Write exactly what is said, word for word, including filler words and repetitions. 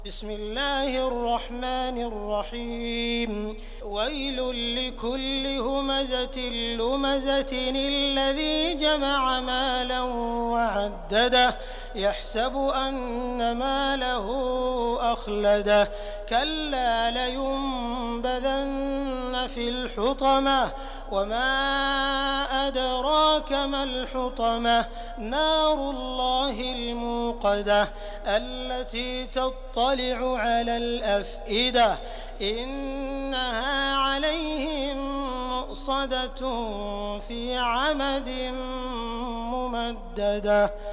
بسم الله الرحمن الرحيم ويل لكل همزة لمزة الذي جمع مالا وعدده يحسب أن ماله أخلده كلا لينبذن في الحطمة وما أدراك ما الحطمة نار الله الموقدة التي تطلع على الأفئدة إنها عليهم مؤصدة في عمد ممددة.